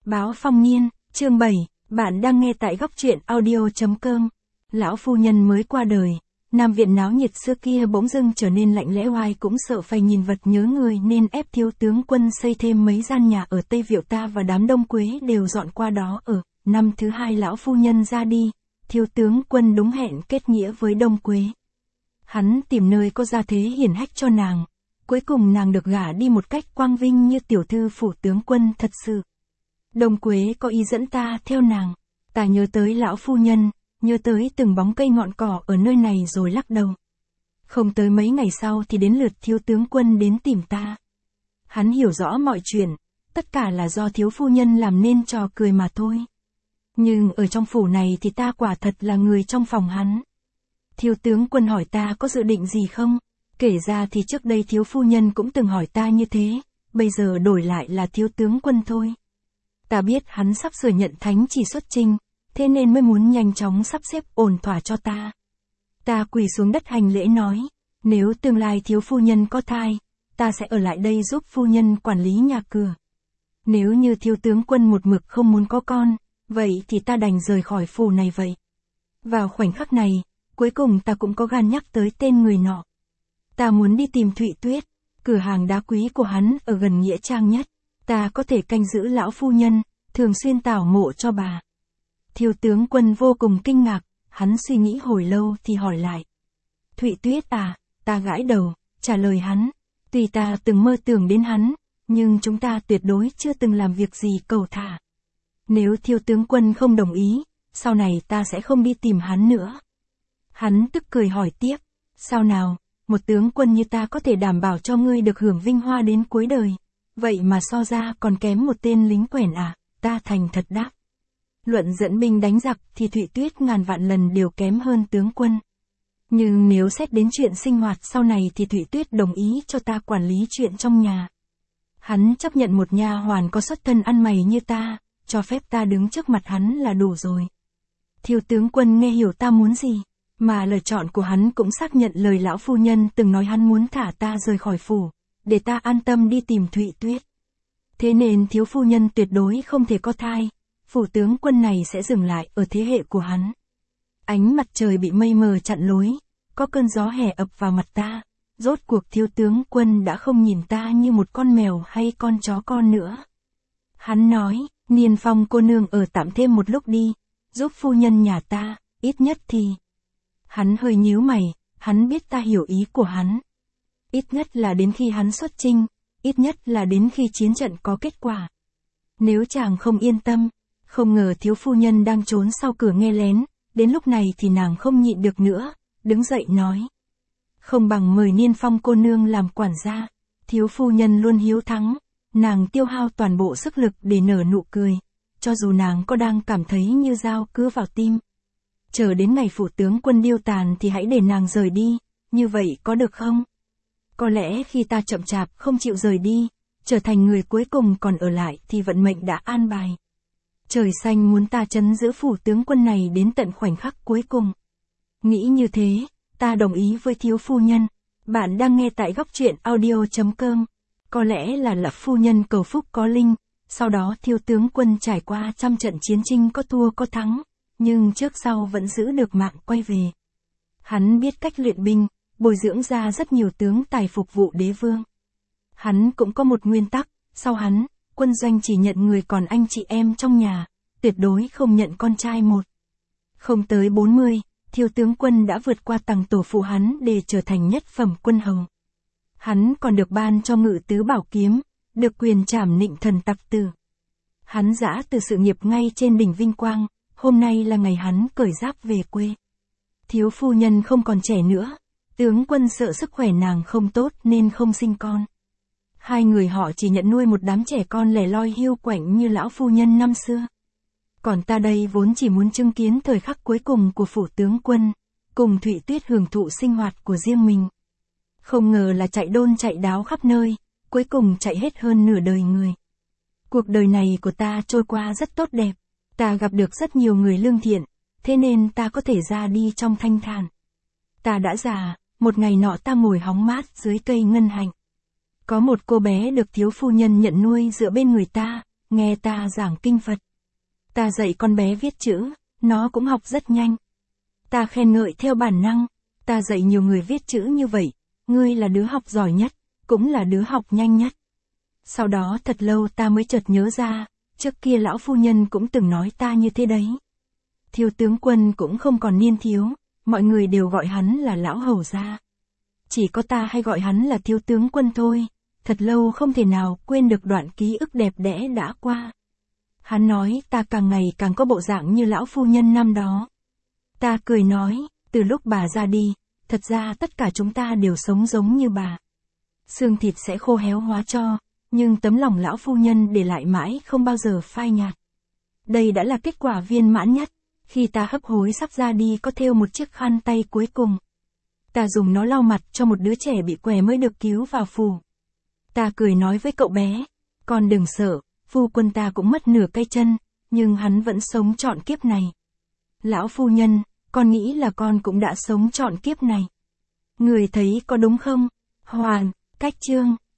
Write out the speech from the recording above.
Báo Phong Niên, chương 7, bạn đang nghe tại góc truyện audio.com. Lão phu nhân mới qua đời, Nam Viện náo nhiệt xưa kia bỗng dưng trở nên lạnh lẽo, ai cũng sợ phải nhìn vật nhớ người nên ép thiếu tướng Quân xây thêm mấy gian nhà ở Tây Viện, ta và đám Đông Quế đều dọn qua đó ở. Năm thứ hai lão phu nhân ra đi, thiếu tướng Quân đúng hẹn kết nghĩa với Đông Quế. Hắn tìm nơi có gia thế hiển hách cho nàng, cuối cùng nàng được gả đi một cách quang vinh như tiểu thư phủ tướng quân thật sự. Đông Quế có ý dẫn ta theo nàng, ta nhớ tới lão phu nhân, nhớ tới từng bóng cây ngọn cỏ ở nơi này rồi lắc đầu. Không tới mấy ngày sau thì đến lượt thiếu tướng Quân đến tìm ta. Hắn hiểu rõ mọi chuyện, tất cả là do thiếu phu nhân làm nên trò cười mà thôi. Nhưng ở trong phủ này thì ta quả thật là người trong phòng hắn. Thiếu tướng Quân hỏi ta có dự định gì không? Kể ra thì trước đây thiếu phu nhân cũng từng hỏi ta như thế, bây giờ đổi lại là thiếu tướng Quân thôi. Ta biết hắn sắp sửa nhận thánh chỉ xuất chinh, thế nên mới muốn nhanh chóng sắp xếp ổn thỏa cho ta. Ta quỳ xuống đất hành lễ nói, nếu tương lai thiếu phu nhân có thai, ta sẽ ở lại đây giúp phu nhân quản lý nhà cửa. Nếu như thiếu tướng Quân một mực không muốn có con, vậy thì ta đành rời khỏi phủ này vậy. Vào khoảnh khắc này, cuối cùng ta cũng có gan nhắc tới tên người nọ. Ta muốn đi tìm Thụy Tuyết, cửa hàng đá quý của hắn ở gần nghĩa trang nhất. Ta có thể canh giữ lão phu nhân, thường xuyên tảo mộ cho bà. Thiếu tướng Quân vô cùng kinh ngạc, hắn suy nghĩ hồi lâu thì hỏi lại. Thụy Tuyết à? Ta gãi đầu, trả lời hắn. Tuy ta từng mơ tưởng đến hắn, nhưng chúng ta tuyệt đối chưa từng làm việc gì cầu thả. Nếu thiếu tướng Quân không đồng ý, sau này ta sẽ không đi tìm hắn nữa. Hắn tức cười hỏi tiếp, sao nào, một tướng quân như ta có thể đảm bảo cho ngươi được hưởng vinh hoa đến cuối đời. Vậy mà so ra còn kém một tên lính quèn à? Ta thành thật đáp. Luận dẫn binh đánh giặc thì Thụy Tuyết ngàn vạn lần đều kém hơn tướng Quân. Nhưng nếu xét đến chuyện sinh hoạt sau này thì Thụy Tuyết đồng ý cho ta quản lý chuyện trong nhà. Hắn chấp nhận một nha hoàn có xuất thân ăn mày như ta, cho phép ta đứng trước mặt hắn là đủ rồi. Thiếu tướng Quân nghe hiểu ta muốn gì, mà lời chọn của hắn cũng xác nhận lời lão phu nhân từng nói hắn muốn thả ta rời khỏi phủ, để ta an tâm đi tìm Thụy Tuyết. Thế nên thiếu phu nhân tuyệt đối không thể có thai, phủ tướng Quân này sẽ dừng lại ở thế hệ của hắn. Ánh mặt trời bị mây mờ chặn lối, có cơn gió hè ập vào mặt ta, rốt cuộc thiếu tướng Quân đã không nhìn ta như một con mèo hay con chó con nữa. Hắn nói, Niên Phong cô nương ở tạm thêm một lúc đi, giúp phu nhân nhà ta, ít nhất thì... Hắn hơi nhíu mày, hắn biết ta hiểu ý của hắn. Ít nhất là đến khi hắn xuất chinh, ít nhất là đến khi chiến trận có kết quả. Nếu chàng không yên tâm, không ngờ thiếu phu nhân đang trốn sau cửa nghe lén, đến lúc này thì nàng không nhịn được nữa, đứng dậy nói. Không bằng mời Niên Phong cô nương làm quản gia, thiếu phu nhân luôn hiếu thắng, nàng tiêu hao toàn bộ sức lực để nở nụ cười, cho dù nàng có đang cảm thấy như dao cứa vào tim. Chờ đến ngày phủ tướng Quân điêu tàn thì hãy để nàng rời đi, như vậy có được không? Có lẽ khi ta chậm chạp không chịu rời đi, trở thành người cuối cùng còn ở lại thì vận mệnh đã an bài. Trời xanh muốn ta trấn giữ phủ tướng Quân này đến tận khoảnh khắc cuối cùng. Nghĩ như thế, ta đồng ý với thiếu phu nhân. Bạn đang nghe tại góc truyện audio.com. Có lẽ là Lập phu nhân cầu phúc có linh, sau đó thiếu tướng Quân trải qua trăm trận chiến chinh có thua có thắng, nhưng trước sau vẫn giữ được mạng quay về. Hắn biết cách luyện binh, bồi dưỡng ra rất nhiều tướng tài phục vụ đế vương. Hắn cũng có một nguyên tắc, sau hắn, quân doanh chỉ nhận người còn anh chị em trong nhà, tuyệt đối không nhận con trai một. Không tới 40, thiếu tướng Quân đã vượt qua tầng tổ phụ hắn để trở thành nhất phẩm quân hầu. Hắn còn được ban cho Ngự tứ bảo kiếm, được quyền trảm nịnh thần tặc tử. Hắn giã từ sự nghiệp ngay trên đỉnh vinh quang, hôm nay là ngày hắn cởi giáp về quê. Thiếu phu nhân không còn trẻ nữa, tướng Quân sợ sức khỏe nàng không tốt nên không sinh con. Hai người họ chỉ nhận nuôi một đám trẻ con lẻ loi hiu quạnh như lão phu nhân năm xưa. Còn ta đây vốn chỉ muốn chứng kiến thời khắc cuối cùng của phủ tướng Quân, cùng Thụy Tuyết hưởng thụ sinh hoạt của riêng mình. Không ngờ là chạy đôn chạy đáo khắp nơi, cuối cùng chạy hết hơn nửa đời người. Cuộc đời này của ta trôi qua rất tốt đẹp, ta gặp được rất nhiều người lương thiện, thế nên ta có thể ra đi trong thanh thản. Ta đã già, một ngày nọ ta ngồi hóng mát dưới cây ngân hạnh. Có một cô bé được thiếu phu nhân nhận nuôi dựa bên người ta, nghe ta giảng kinh Phật. Ta dạy con bé viết chữ, nó cũng học rất nhanh. Ta khen ngợi theo bản năng, ta dạy nhiều người viết chữ như vậy, ngươi là đứa học giỏi nhất, cũng là đứa học nhanh nhất. Sau đó thật lâu ta mới chợt nhớ ra, trước kia lão phu nhân cũng từng nói ta như thế đấy. Thiếu tướng Quân cũng không còn niên thiếu, mọi người đều gọi hắn là lão hầu gia. Chỉ có ta hay gọi hắn là thiếu tướng Quân thôi, thật lâu không thể nào quên được đoạn ký ức đẹp đẽ đã qua. Hắn nói ta càng ngày càng có bộ dạng như lão phu nhân năm đó. Ta cười nói, từ lúc bà ra đi, thật ra tất cả chúng ta đều sống giống như bà. Xương thịt sẽ khô héo hóa cho, nhưng tấm lòng lão phu nhân để lại mãi không bao giờ phai nhạt. Đây đã là kết quả viên mãn nhất, khi ta hấp hối sắp ra đi có thêu một chiếc khăn tay cuối cùng. Ta dùng nó lau mặt cho một đứa trẻ bị què mới được cứu vào phủ. Ta cười nói với cậu bé, con đừng sợ, phu quân ta cũng mất nửa cây chân, nhưng hắn vẫn sống trọn kiếp này. Lão phu nhân, con nghĩ là con cũng đã sống trọn kiếp này. Người thấy có đúng không? Hoàn, cách chương.